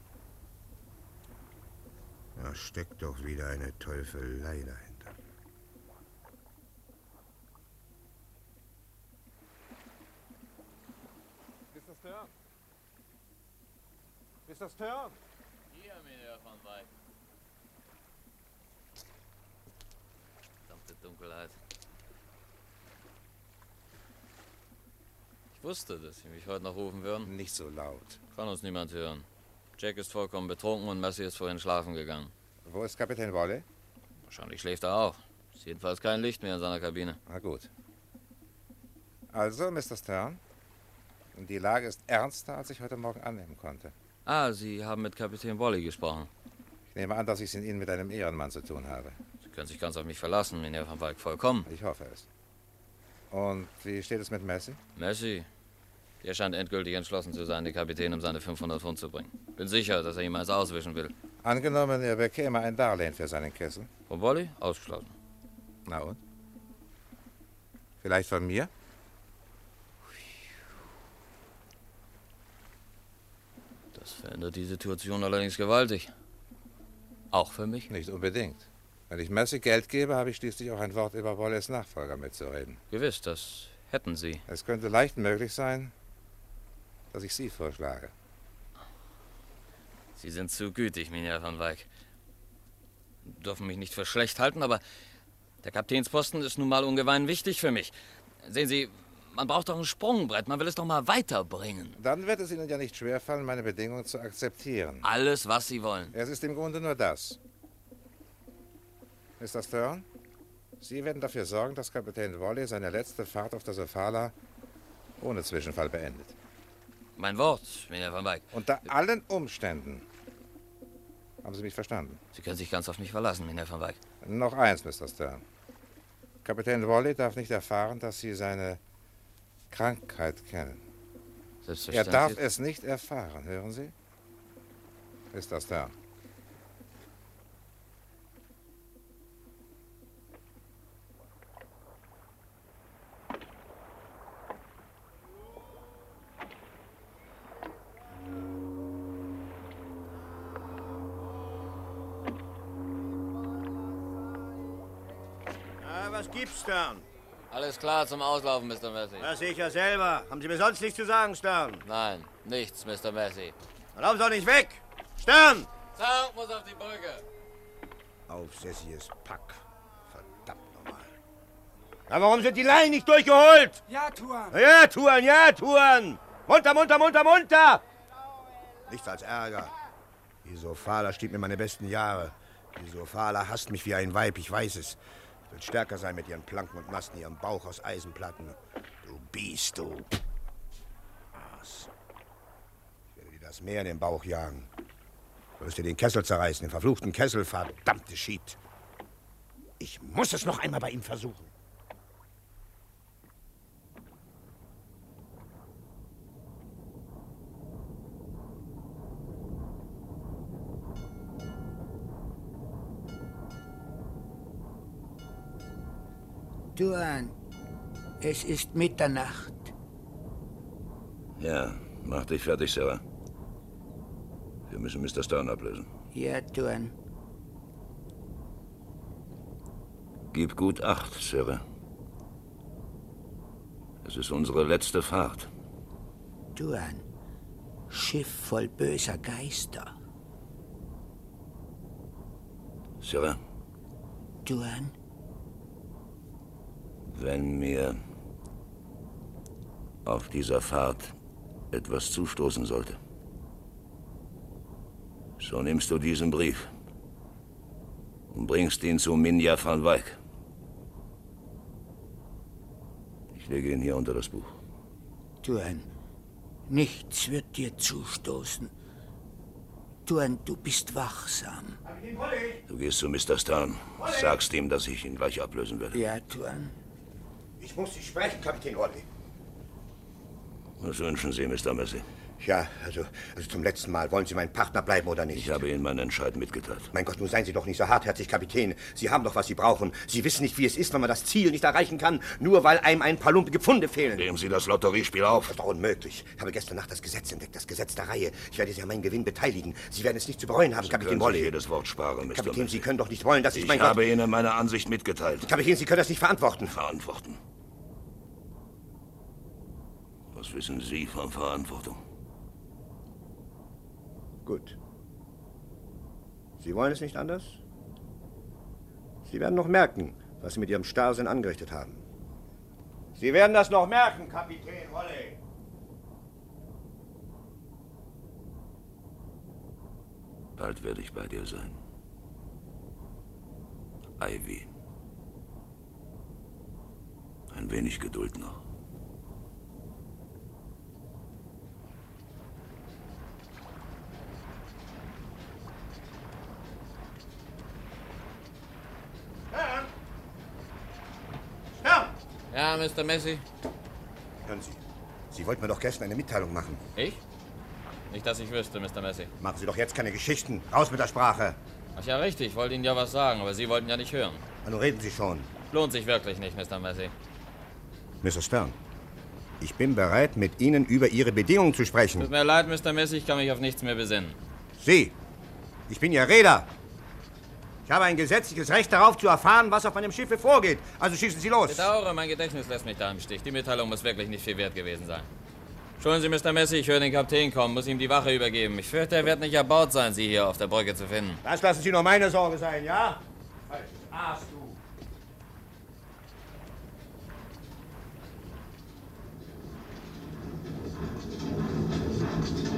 Da steckt doch wieder eine Teufelei dahinter. Mister Stern? Mister Stern? Hier, Herr van Wyck. Verdammte Dunkelheit. Ich wusste, dass Sie mich heute noch rufen würden. Nicht so laut. Kann uns niemand hören. Jack ist vollkommen betrunken und Massi ist vorhin schlafen gegangen. Wo ist Kapitän Wolle? Wahrscheinlich schläft er auch. Ist jedenfalls kein Licht mehr in seiner Kabine. Na gut. Also, Mister Stern, die Lage ist ernster, als ich heute Morgen annehmen konnte. Ah, Sie haben mit Kapitän Wolle gesprochen. Ich nehme an, dass ich es in Ihnen mit einem Ehrenmann zu tun habe. Sie können sich ganz auf mich verlassen, Herr van Wyck, vollkommen. Ich hoffe es. Und wie steht es mit Messi? Messi? Der scheint endgültig entschlossen zu sein, den Kapitän um seine fünfhundert Pfund zu bringen. Bin sicher, dass er ihm eins auswischen will. Angenommen, er bekäme ein Darlehen für seinen Kessel. Von Wolle? Ausgeschlossen. Na und? Vielleicht von mir? Das verändert die Situation allerdings gewaltig. Auch für mich? Nicht unbedingt. Wenn ich Messi Geld gebe, habe ich schließlich auch ein Wort über Wolles Nachfolger mitzureden. Gewiss, das hätten Sie. Es könnte leicht möglich sein, dass ich Sie vorschlage. Sie sind zu gütig, Herr van Wyck. Dürfen mich nicht für schlecht halten, aber der Kapitänsposten ist nun mal ungemein wichtig für mich. Sehen Sie, man braucht doch ein Sprungbrett, man will es doch mal weiterbringen. Dann wird es Ihnen ja nicht schwerfallen, meine Bedingungen zu akzeptieren. Alles, was Sie wollen. Es ist im Grunde nur das. Mister Stern, Sie werden dafür sorgen, dass Kapitän Wally seine letzte Fahrt auf der Sofala ohne Zwischenfall beendet. Mein Wort, Herr van Wyck. Unter allen Umständen. Haben Sie mich verstanden? Sie können sich ganz auf mich verlassen, Herr van Wyck. Noch eins, Mister Stern. Kapitän Wally darf nicht erfahren, dass Sie seine Krankheit kennen. Er Selbstverständlich. darf es nicht erfahren, hören Sie? Mister Stern. Was gibt's, Stern? Alles klar zum Auslaufen, Mister Massey. Das sehe ich ja selber. Haben Sie mir sonst nichts zu sagen, Stern? Nein, nichts, Mister Massey. Dann laufen Sie doch nicht weg! Stern! Zau muss auf die Brücke. Aufsässiges Pack. Verdammt nochmal. Na, warum sind die Leinen nicht durchgeholt? Ja, Tuan. Ja, Tuan, ja, Tuan! Munter, munter, munter, munter! Nichts als Ärger. Die Sofala stiehlt mir meine besten Jahre. Die Sofala hasst mich wie ein Weib, ich weiß es. Wird stärker sein mit ihren Planken und Masten, ihrem Bauch aus Eisenplatten. Du Biest, du. Aas. Ich werde dir das Meer in den Bauch jagen. Du wirst dir den Kessel zerreißen, den verfluchten Kessel, verdammte Schied. Ich muss es noch einmal bei ihm versuchen. Tuan, es ist Mitternacht. Ja, mach dich fertig, Sarah. Wir müssen Mister Stern ablösen. Ja, Tuan. Gib gut Acht, Sarah. Es ist unsere letzte Fahrt. Tuan, Schiff voll böser Geister. Sarah, Tuan. wenn mir auf dieser Fahrt etwas zustoßen sollte, so nimmst du diesen Brief und bringst ihn zu Minja van Wyck. Ich lege ihn hier unter das Buch. Tuan, nichts wird dir zustoßen. Tuan, du bist wachsam. Du gehst zu Mister Stern, sagst ihm, dass ich ihn gleich ablösen werde. Ja, Tuan. Ich muss Sie sprechen, Kapitän Wally. Was wünschen Sie, Mister Massey? Ja, also, also zum letzten Mal. Wollen Sie mein Partner bleiben oder nicht? Ich habe Ihnen meinen Entscheid mitgeteilt. Mein Gott, nun seien Sie doch nicht so hartherzig, Kapitän. Sie haben doch, was Sie brauchen. Sie wissen nicht, wie es ist, wenn man das Ziel nicht erreichen kann, nur weil einem ein paar lumpige Pfunde fehlen. Geben Sie das Lotteriespiel auf. Das ist doch unmöglich. Ich habe gestern Nacht das Gesetz entdeckt, das Gesetz der Reihe. Ich werde Sie an meinem Gewinn beteiligen. Sie werden es nicht zu bereuen haben, Sie Kapitän können Wally. sich jedes Wort sparen, Mister Kapitän, Massey. Sie können doch nicht wollen, dass ich, Ich mein habe Gott... Ihnen meine Ansicht mitgeteilt. Kapitän, Sie können das nicht verantworten. Verantworten? Was wissen Sie von Verantwortung? Gut. Sie wollen es nicht anders? Sie werden noch merken, was Sie mit Ihrem Starrsinn angerichtet haben. Sie werden das noch merken, Kapitän Wally. Bald werde ich bei dir sein. Ivy. Ein wenig Geduld noch. Ja, Mister Massey? Hören Sie, Sie wollten mir doch gestern eine Mitteilung machen. Ich? Nicht, dass ich wüsste, Mister Massey. Machen Sie doch jetzt keine Geschichten. Raus mit der Sprache. Ach ja, richtig. Ich wollte Ihnen ja was sagen, aber Sie wollten ja nicht hören. Na, nun reden Sie schon. Lohnt sich wirklich nicht, Mister Massey. Mister Stern, ich bin bereit, mit Ihnen über Ihre Bedingungen zu sprechen. Tut mir leid, Mister Massey, ich kann mich auf nichts mehr besinnen. Sie, ich bin Ihr Reeder. Ich habe ein gesetzliches Recht darauf, zu erfahren, was auf meinem Schiffe vorgeht. Also schießen Sie los. Bedauere, mein Gedächtnis lässt mich da im Stich. Die Mitteilung muss wirklich nicht viel wert gewesen sein. Entschuldigen Sie, Mister Massey, ich höre den Kapitän kommen, muss ihm die Wache übergeben. Ich fürchte, er wird nicht erbaut sein, Sie hier auf der Brücke zu finden. Das lassen Sie nur meine Sorge sein, ja? Falsches Aas, du.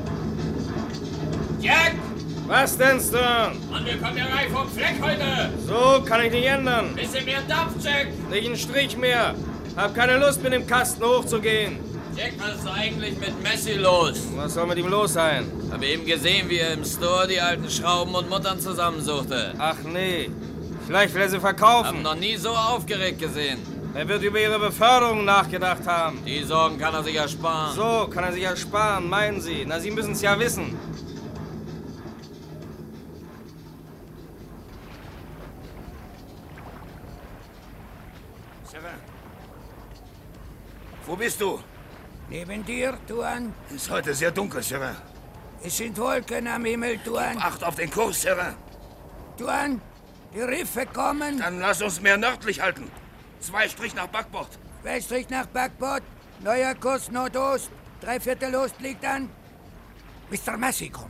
Jack! Was denn, Stern? Mann, wir kommen ja rein vom Fleck heute! So So kann ich nicht ändern. Bisschen mehr Dampf, Jack. Nicht einen Strich mehr. Hab keine Lust, mit dem Kasten hochzugehen. Jack, was ist eigentlich mit Messi los? Was soll mit ihm los sein? Hab eben gesehen, wie er im Store die alten Schrauben und Muttern zusammensuchte. Ach nee. Vielleicht will er sie verkaufen. Hab noch nie so aufgeregt gesehen. Er wird über ihre Beförderung nachgedacht haben. Die Sorgen kann er sich ersparen. So, kann er sich ersparen, meinen Sie? Na, Sie müssen es ja wissen. Serin. Wo bist du? Neben dir, Tuan. Ist heute sehr dunkel, Serin. Es sind Wolken am Himmel, Tuan. Acht auf den Kurs, Serin. Tuan, die Riffe kommen. Dann lass uns mehr nördlich halten. Zwei Strich nach Backbord. Zwei Strich nach Backbord. Neuer Kurs Nordost. Dreiviertel Ost liegt an. Mister Massey kommt.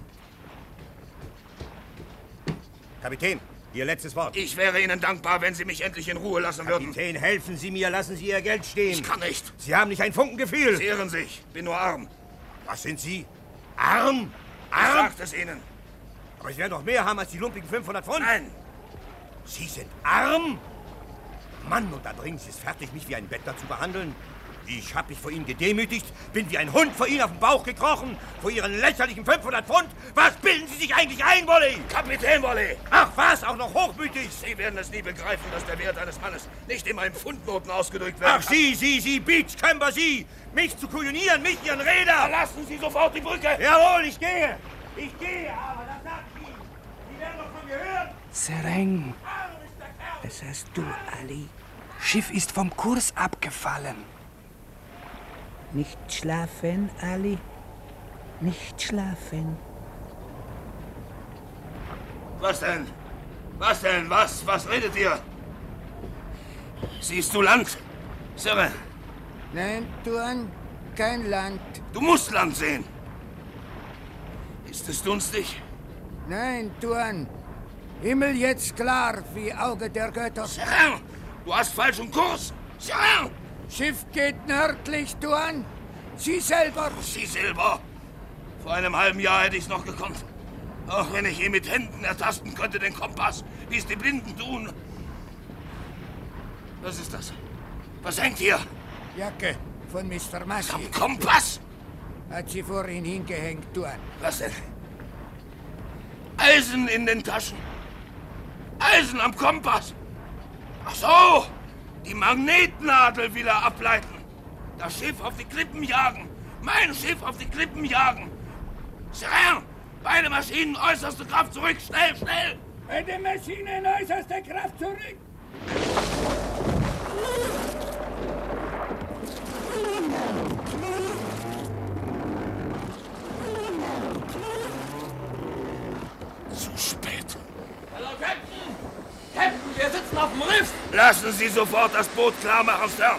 Kapitän, Ihr letztes Wort. Ich wäre Ihnen dankbar, wenn Sie mich endlich in Ruhe lassen würden. Kapitän, helfen Sie mir, lassen Sie Ihr Geld stehen. Ich kann nicht. Sie haben nicht ein Funkengefühl. Sie irren sich. Bin nur arm. Was sind Sie? Arm? Ich Arm? sagt es Ihnen. Aber Sie werden doch mehr haben als die lumpigen fünfhundert Pfund. Nein. Sie sind arm? Mann, und da bringen Sie es fertig, mich wie ein Bettler zu behandeln. Ich habe mich vor Ihnen gedemütigt, bin wie ein Hund vor Ihnen auf den Bauch gekrochen, vor Ihren lächerlichen fünfhundert Pfund. Was bilden Sie sich eigentlich ein, Wolle? Kapitän Wolle! Ach was, auch noch hochmütig! Sie werden es nie begreifen, dass der Wert eines Mannes nicht immer in Pfundnoten ausgedrückt wird. Ach, Sie, Sie, Sie, Beachcamper, Sie! Mich zu kujonieren, mich, Ihren Räder! Verlassen Sie sofort die Brücke! Jawohl, ich gehe! Ich gehe, aber das sagt ich Ihnen! Sie werden doch von mir hören! Sereng. Was hast du, Ali? Schiff ist vom Kurs abgefallen. Nicht schlafen, Ali. Nicht schlafen. Was denn? Was denn? Was? Was redet ihr? Siehst du Land, Sir? Nein, Tuan, kein Land. Du musst Land sehen. Ist es dunstig? Nein, Tuan. Himmel jetzt klar wie Auge der Götter. Sir, du hast falschen Kurs. Sir! Schiff geht nördlich, Tuan. Sie selber. Sie selber? Vor einem halben Jahr hätte ich es noch gekonnt. Auch wenn ich ihn mit Händen ertasten könnte, den Kompass, wie es die Blinden tun. Was ist das? Was hängt hier? Jacke von Mister Massey. Am Kompass? Hat sie vorhin hingehängt, Tuan. Was denn? Eisen in den Taschen. Eisen am Kompass. Ach so, die Magnetnadel wieder ableiten. Das Schiff auf die Klippen jagen. Mein Schiff auf die Klippen jagen. Sir, beide Maschinen äußerste Kraft zurück. Schnell, schnell. Beide Maschinen äußerste Kraft zurück. Zu spät. Hallo, Captain! Captain, wir sitzen auf dem Riff! Lassen Sie sofort das Boot klar machen, Stern.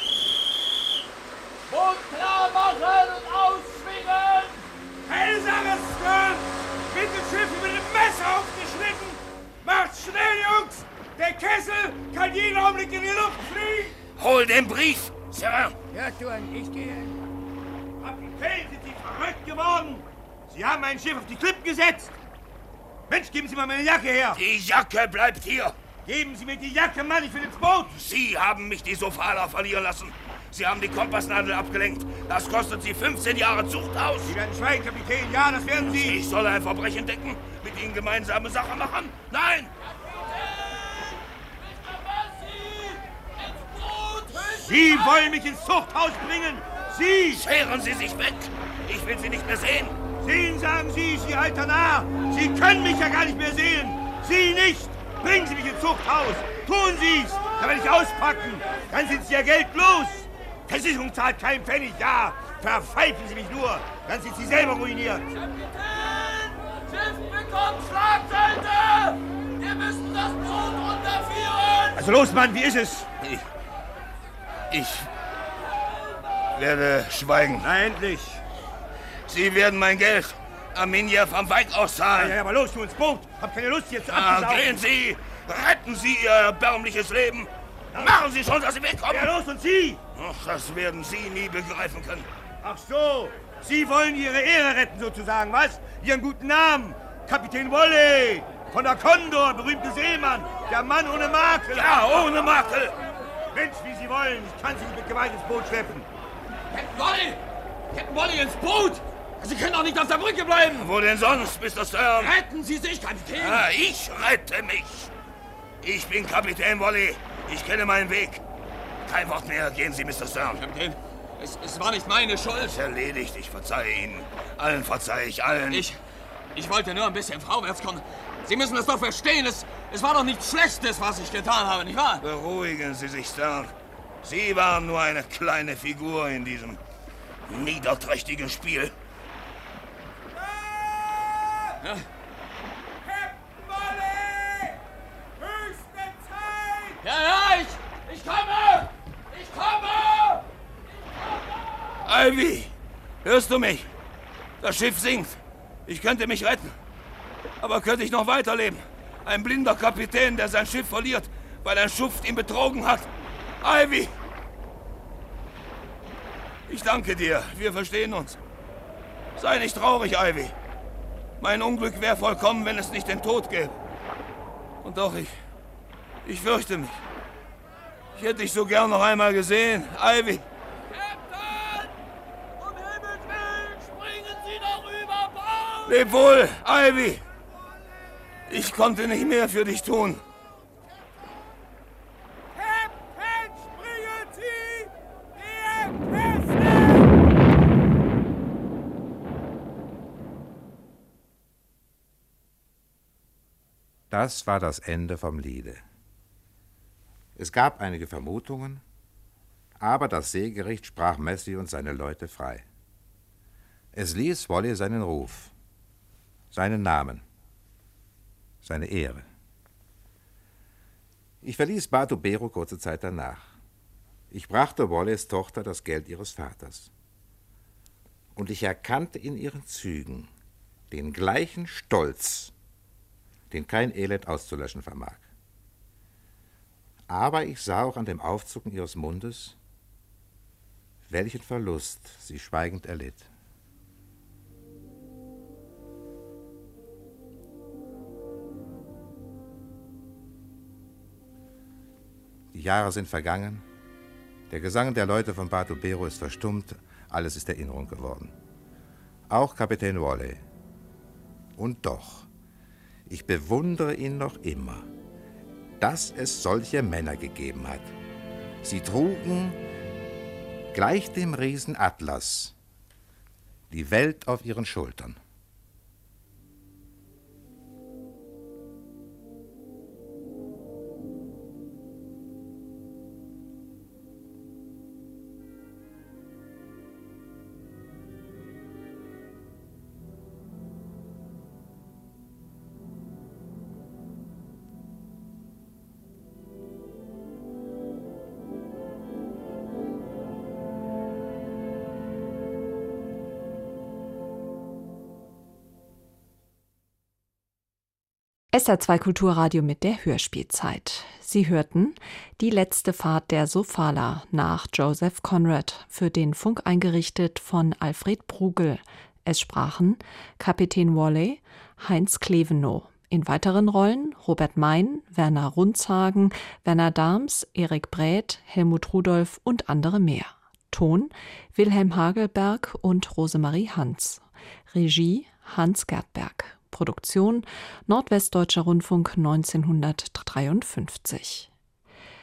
Boot klar machen und ausschwingen! Keine Sache, Stern! Mittelschiff mit dem Messer aufgeschnitten! Macht schnell, Jungs! Der Kessel kann jeden Augenblick in die Luft fliegen! Hol den Brief, Sir. Ja, Tuan, ich gehe. Kapitän, sind Sie verrückt geworden? Sie haben mein Schiff auf die Klippen gesetzt! Mensch, geben Sie mal meine Jacke her! Die Jacke bleibt hier. Geben Sie mir die Jacke, Mann, ich will ins Boot! Sie haben mich die Sofala verlieren lassen. Sie haben die Kompassnadel abgelenkt. Das kostet Sie fünfzehn Jahre Zuchthaus. Sie werden schweigen, Kapitän. Ja, das werden Sie. Ich soll ein Verbrechen decken? Mit Ihnen gemeinsame Sache machen? Nein! Sie wollen mich ins Zuchthaus bringen! Sie! Scheren Sie sich weg! Ich will Sie nicht mehr sehen! Sehen, sagen Sie, Sie alter Narr! Sie können mich ja gar nicht mehr sehen! Sie nicht! Bringen Sie mich ins Zuchthaus! Tun Sie's! Dann werde ich auspacken! Dann sind Sie ja Geld los! Versicherung zahlt keinen Pfennig, ja! Verpfeifen Sie mich nur! Dann sind Sie selber ruiniert! Kapitän! Schiff bekommt Schlagseite! Wir müssen das Boot runterführen! Also los, Mann, wie ist es? Ich... Ich... werde schweigen. Na, endlich! Sie werden mein Geld Arminia vom Weig auszahlen. Ja, ja, aber los, du ins Boot! Hab keine Lust, jetzt Ah, abzusaugen! gehen Sie! Retten Sie Ihr erbärmliches Leben! Machen Sie schon, dass Sie wegkommen! Ja, los, und Sie! Ach, das werden Sie nie begreifen können. Ach so, Sie wollen Ihre Ehre retten sozusagen, was? Ihren guten Namen, Kapitän Wolle! Von der Condor, berühmte Seemann. Der Mann ohne Makel. Ja, ohne Makel. Mensch, wie Sie wollen. Ich kann Sie mit Gewalt ins Boot schleppen. Captain Wally! Captain Wally, ins Boot! Sie können doch nicht auf der Brücke bleiben! Wo denn sonst, Mister Stern? Retten Sie sich, Kapitän! Ah, ich rette mich. Ich bin Kapitän Wally. Ich kenne meinen Weg. Kein Wort mehr. Gehen Sie, Mister Stern. Kapitän, es, es war nicht meine Schuld. Ist erledigt. Ich verzeihe Ihnen. Allen verzeihe ich, allen. Ich, ich wollte nur ein bisschen vorwärts kommen. Sie müssen es doch verstehen. Es, es war doch nichts Schlechtes, was ich getan habe, nicht wahr? Beruhigen Sie sich, Stern. Sie waren nur eine kleine Figur in diesem niederträchtigen Spiel. Ja. Captain Wally! Höchste Zeit! Ja, ja, ich, ich komme! Ich komme! Ivy, hörst du mich? Das Schiff sinkt. Ich könnte mich retten. Aber könnte ich noch weiterleben? Ein blinder Kapitän, der sein Schiff verliert, weil ein Schuft ihn betrogen hat. Ivy! Ich danke dir. Wir verstehen uns. Sei nicht traurig, Ivy. Mein Unglück wäre vollkommen, wenn es nicht den Tod gäbe. Und doch, ich... Ich fürchte mich. Ich hätte dich so gern noch einmal gesehen, Ivy. Captain! Um Himmels Willen, springen Sie doch über Bord! Leb wohl, Ivy. Ich konnte nicht mehr für dich tun. Captain, springen Sie! Der Kessel! Das war das Ende vom Liede. Es gab einige Vermutungen, aber das Seegericht sprach Massey und seine Leute frei. Es ließ Wally seinen Ruf, seinen Namen, seine Ehre. Ich verließ Bartubero kurze Zeit danach. Ich brachte Wallys Tochter das Geld ihres Vaters. Und ich erkannte in ihren Zügen den gleichen Stolz, den kein Elend auszulöschen vermag. Aber ich sah auch an dem Aufzucken ihres Mundes, welchen Verlust sie schweigend erlitt. Die Jahre sind vergangen, der Gesang der Leute von Bartubero ist verstummt, alles ist Erinnerung geworden. Auch Kapitän Wally. Und doch, ich bewundere ihn noch immer, dass es solche Männer gegeben hat. Sie trugen, gleich dem Riesen Atlas, die Welt auf ihren Schultern. S R zwei Kulturradio mit der Hörspielzeit. Sie hörten Die letzte Fahrt der Sofala nach Joseph Conrad, für den Funk eingerichtet von Alfred Brugel. Es sprachen Kapitän Wally, Heinz Klevenow. In weiteren Rollen Robert Mein, Werner Runzhagen, Werner Dahms, Erik Bräth, Helmut Rudolph und andere mehr. Ton Wilhelm Hagelberg und Rosemarie Hans. Regie Hans Gertberg. Produktion Nordwestdeutscher Rundfunk neunzehnhundertdreiundfünfzig.